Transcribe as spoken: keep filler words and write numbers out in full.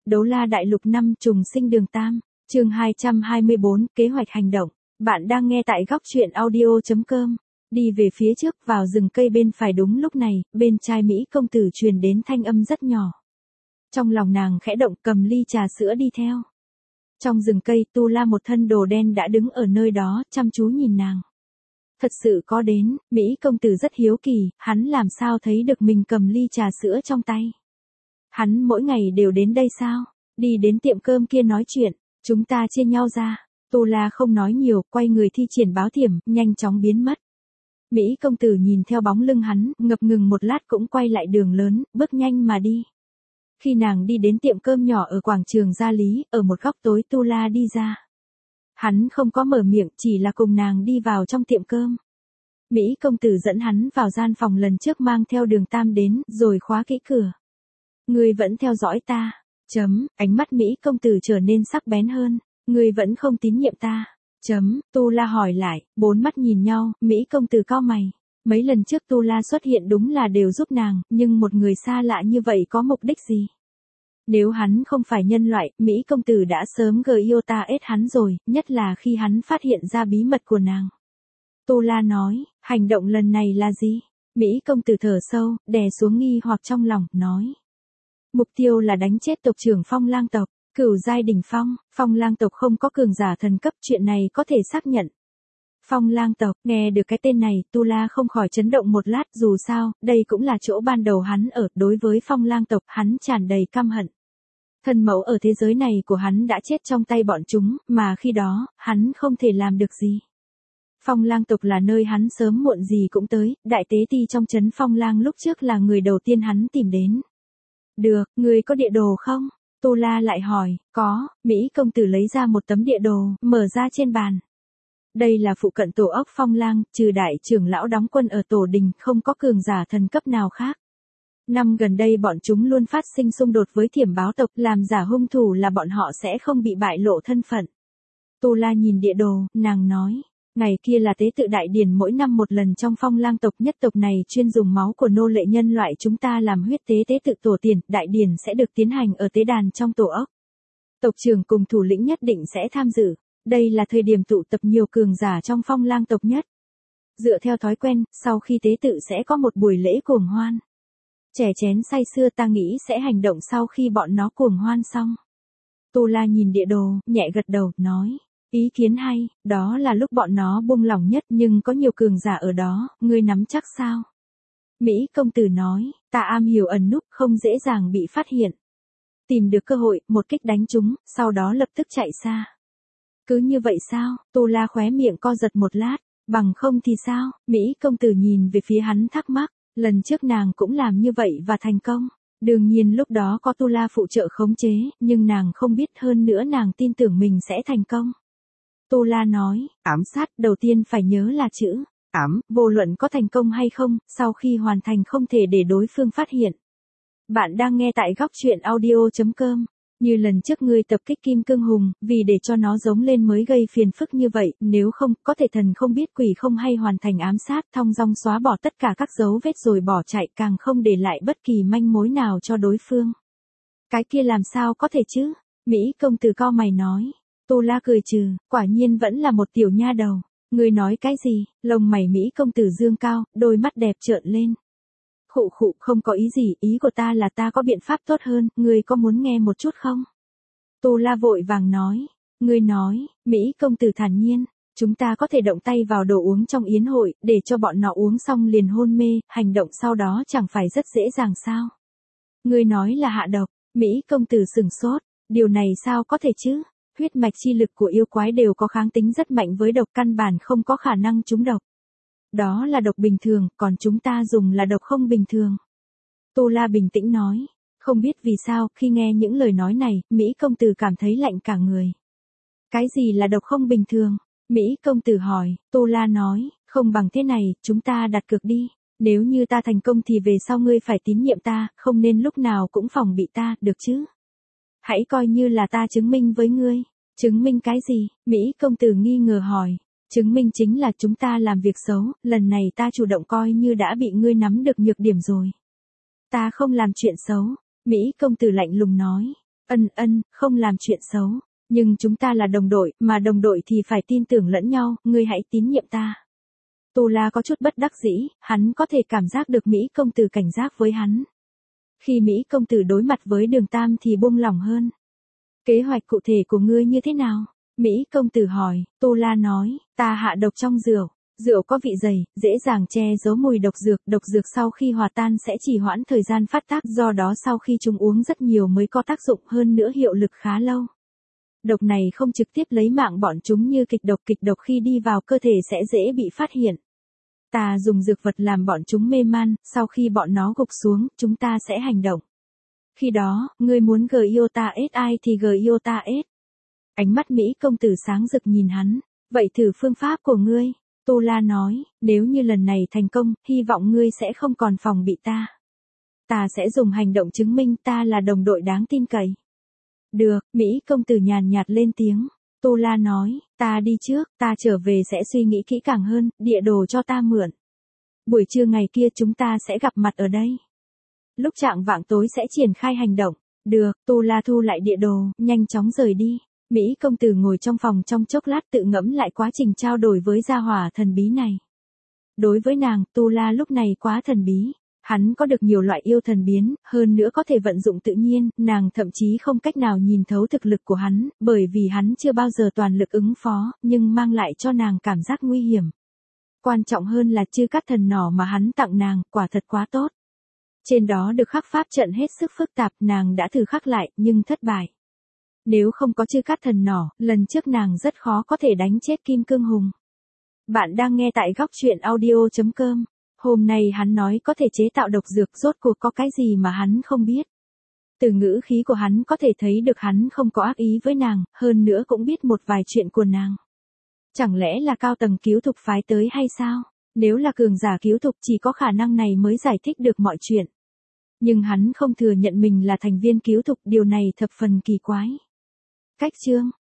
Đấu La Đại Lục năm trùng sinh đường tam, chương hai trăm hai mươi bốn, kế hoạch hành động. Bạn đang nghe tại góc truyện audio chấm com. Đi về phía trước vào rừng cây bên phải đúng lúc này, bên trai Mỹ công tử truyền đến thanh âm rất nhỏ. Trong lòng nàng khẽ động cầm ly trà sữa đi theo. Trong rừng cây Tu La một thân đồ đen đã đứng ở nơi đó chăm chú nhìn nàng. Thật sự có đến, Mỹ công tử rất hiếu kỳ, hắn làm sao thấy được mình cầm ly trà sữa trong tay. Hắn mỗi ngày đều đến đây sao? Đi đến tiệm cơm kia nói chuyện, chúng ta chia nhau ra. Tu La không nói nhiều, quay người thi triển báo thiểm, nhanh chóng biến mất. Mỹ công tử nhìn theo bóng lưng hắn, ngập ngừng một lát cũng quay lại đường lớn, bước nhanh mà đi. Khi nàng đi đến tiệm cơm nhỏ ở quảng trường Gia Lý, ở một góc tối Tu La đi ra. Hắn không có mở miệng, chỉ là cùng nàng đi vào trong tiệm cơm. Mỹ công tử dẫn hắn vào gian phòng lần trước mang theo đường tam đến, rồi khóa kỹ cửa. Ngươi vẫn theo dõi ta. Chấm, ánh mắt Mỹ công tử trở nên sắc bén hơn. Ngươi vẫn không tín nhiệm ta. Chấm, Tu La hỏi lại, bốn mắt nhìn nhau, Mỹ công tử cau mày. Mấy lần trước Tu La xuất hiện đúng là đều giúp nàng, nhưng một người xa lạ như vậy có mục đích gì? Nếu hắn không phải nhân loại, Mỹ công tử đã sớm gờ yêu ta ết hắn rồi, nhất là khi hắn phát hiện ra bí mật của nàng. Tu La nói, hành động lần này là gì? Mỹ công tử thở sâu, đè xuống nghi hoặc trong lòng, nói. Mục tiêu là đánh chết tộc trưởng Phong Lang tộc, cửu giai đỉnh phong, Phong Lang tộc không có cường giả thần cấp, chuyện này có thể xác nhận. Phong Lang tộc, nghe được cái tên này, Tu La không khỏi chấn động một lát, dù sao, đây cũng là chỗ ban đầu hắn ở, đối với Phong Lang tộc, hắn tràn đầy căm hận. Thân mẫu ở thế giới này của hắn đã chết trong tay bọn chúng, mà khi đó, hắn không thể làm được gì. Phong Lang tộc là nơi hắn sớm muộn gì cũng tới, đại tế ti trong trấn Phong Lang lúc trước là người đầu tiên hắn tìm đến. Được, người có địa đồ không? Tu La lại hỏi, có, Mỹ công tử lấy ra một tấm địa đồ, mở ra trên bàn. Đây là phụ cận tổ ốc Phong Lang, trừ đại trưởng lão đóng quân ở tổ đình, không có cường giả thần cấp nào khác. Năm gần đây bọn chúng luôn phát sinh xung đột với thiểm báo tộc, làm giả hung thủ là bọn họ sẽ không bị bại lộ thân phận. Tu La nhìn địa đồ, nàng nói, ngày kia là tế tự đại điển mỗi năm một lần trong Phong Lang tộc, nhất tộc này chuyên dùng máu của nô lệ nhân loại chúng ta làm huyết tế tế tự tổ tiên, đại điển sẽ được tiến hành ở tế đàn trong tổ ốc. Tộc trưởng cùng thủ lĩnh nhất định sẽ tham dự, đây là thời điểm tụ tập nhiều cường giả trong Phong Lang tộc nhất. Dựa theo thói quen, sau khi tế tự sẽ có một buổi lễ cuồng hoan. Trẻ chén say sưa, ta nghĩ sẽ hành động sau khi bọn nó cuồng hoan xong. Tu La nhìn địa đồ, nhẹ gật đầu, nói, ý kiến hay, đó là lúc bọn nó buông lỏng nhất, nhưng có nhiều cường giả ở đó, ngươi nắm chắc sao? Mỹ công tử nói, ta am hiểu ẩn núp, không dễ dàng bị phát hiện. Tìm được cơ hội, một kích đánh chúng, sau đó lập tức chạy xa. Cứ như vậy sao? Tu La khóe miệng co giật một lát, bằng không thì sao? Mỹ công tử nhìn về phía hắn thắc mắc. Lần trước nàng cũng làm như vậy và thành công. Đương nhiên lúc đó có Tu La phụ trợ khống chế, nhưng nàng không biết, hơn nữa nàng tin tưởng mình sẽ thành công. Tu La nói, ám sát đầu tiên phải nhớ là chữ ám, vô luận có thành công hay không, sau khi hoàn thành không thể để đối phương phát hiện. Bạn đang nghe tại góc truyện audio chấm com. Như lần trước ngươi tập kích Kim Cương Hùng, vì để cho nó giống lên mới gây phiền phức như vậy, nếu không, có thể thần không biết quỷ không hay hoàn thành ám sát, thong dong xóa bỏ tất cả các dấu vết rồi bỏ chạy, càng không để lại bất kỳ manh mối nào cho đối phương. Cái kia làm sao có thể chứ? Mỹ công tử cau mày nói. Tu La cười trừ, quả nhiên vẫn là một tiểu nha đầu. Ngươi nói cái gì? Lông mày Mỹ công tử dương cao, đôi mắt đẹp trợn lên. Khụ khụ, không có ý gì, ý của ta là ta có biện pháp tốt hơn, ngươi có muốn nghe một chút không? Tu La vội vàng nói, ngươi nói, Mỹ công tử thản nhiên, chúng ta có thể động tay vào đồ uống trong yến hội, để cho bọn nó uống xong liền hôn mê, hành động sau đó chẳng phải rất dễ dàng sao? Ngươi nói là hạ độc, Mỹ công tử sửng sốt, điều này sao có thể chứ? Huyết mạch chi lực của yêu quái đều có kháng tính rất mạnh với độc, căn bản không có khả năng trúng độc. Đó là độc bình thường, còn chúng ta dùng là độc không bình thường. Tu La bình tĩnh nói, không biết vì sao, khi nghe những lời nói này, Mỹ công tử cảm thấy lạnh cả người. Cái gì là độc không bình thường? Mỹ công tử hỏi, Tu La nói, không bằng thế này, chúng ta đặt cược đi. Nếu như ta thành công thì về sau ngươi phải tín nhiệm ta, không nên lúc nào cũng phòng bị ta, được chứ? Hãy coi như là ta chứng minh với ngươi. Chứng minh cái gì? Mỹ công tử nghi ngờ hỏi. Chứng minh chính là chúng ta làm việc xấu, lần này ta chủ động coi như đã bị ngươi nắm được nhược điểm rồi. Ta không làm chuyện xấu, Mỹ công tử lạnh lùng nói. Ân ân, không làm chuyện xấu. Nhưng chúng ta là đồng đội, mà đồng đội thì phải tin tưởng lẫn nhau, ngươi hãy tín nhiệm ta. Tu La có chút bất đắc dĩ, hắn có thể cảm giác được Mỹ công tử cảnh giác với hắn. Khi Mỹ công tử đối mặt với Đường Tam thì buông lỏng hơn. Kế hoạch cụ thể của ngươi như thế nào? Mỹ công tử hỏi, Tu La nói, ta hạ độc trong rượu. Rượu có vị dày, dễ dàng che giấu mùi độc dược, độc dược sau khi hòa tan sẽ trì hoãn thời gian phát tác, do đó sau khi chúng uống rất nhiều mới có tác dụng, hơn nữa hiệu lực khá lâu. Độc này không trực tiếp lấy mạng bọn chúng như kịch độc, kịch độc khi đi vào cơ thể sẽ dễ bị phát hiện. Ta dùng dược vật làm bọn chúng mê man, sau khi bọn nó gục xuống, chúng ta sẽ hành động. Khi đó, ngươi muốn gờ iota ét ai thì gờ iota ét. Ánh mắt Mỹ công tử sáng rực nhìn hắn, vậy thử phương pháp của ngươi. Tu La nói, nếu như lần này thành công, hy vọng ngươi sẽ không còn phòng bị ta. Ta sẽ dùng hành động chứng minh ta là đồng đội đáng tin cậy. Được, Mỹ công tử nhàn nhạt lên tiếng. Tu La nói, ta đi trước, ta trở về sẽ suy nghĩ kỹ càng hơn, địa đồ cho ta mượn. Buổi trưa ngày kia chúng ta sẽ gặp mặt ở đây. Lúc chạng vạng tối sẽ triển khai hành động. Được, Tu La thu lại địa đồ, nhanh chóng rời đi. Mỹ công tử ngồi trong phòng trong chốc lát tự ngẫm lại quá trình trao đổi với gia hỏa thần bí này. Đối với nàng, Tu La lúc này quá thần bí. Hắn có được nhiều loại yêu thần biến, hơn nữa có thể vận dụng tự nhiên, nàng thậm chí không cách nào nhìn thấu thực lực của hắn, bởi vì hắn chưa bao giờ toàn lực ứng phó, nhưng mang lại cho nàng cảm giác nguy hiểm. Quan trọng hơn là chư cát thần nỏ mà hắn tặng nàng, quả thật quá tốt. Trên đó được khắc pháp trận hết sức phức tạp, nàng đã thử khắc lại, nhưng thất bại. Nếu không có chư cát thần nỏ, lần trước nàng rất khó có thể đánh chết Kim Cương Hùng. Bạn đang nghe tại góc truyện audio chấm com. Hôm nay hắn nói có thể chế tạo độc dược, rốt cuộc có cái gì mà hắn không biết. Từ ngữ khí của hắn có thể thấy được hắn không có ác ý với nàng, hơn nữa cũng biết một vài chuyện của nàng. Chẳng lẽ là cao tầng cứu thục phái tới hay sao? Nếu là cường giả cứu thục chỉ có khả năng này mới giải thích được mọi chuyện. Nhưng hắn không thừa nhận mình là thành viên cứu thục, điều này thập phần kỳ quái. Cách chương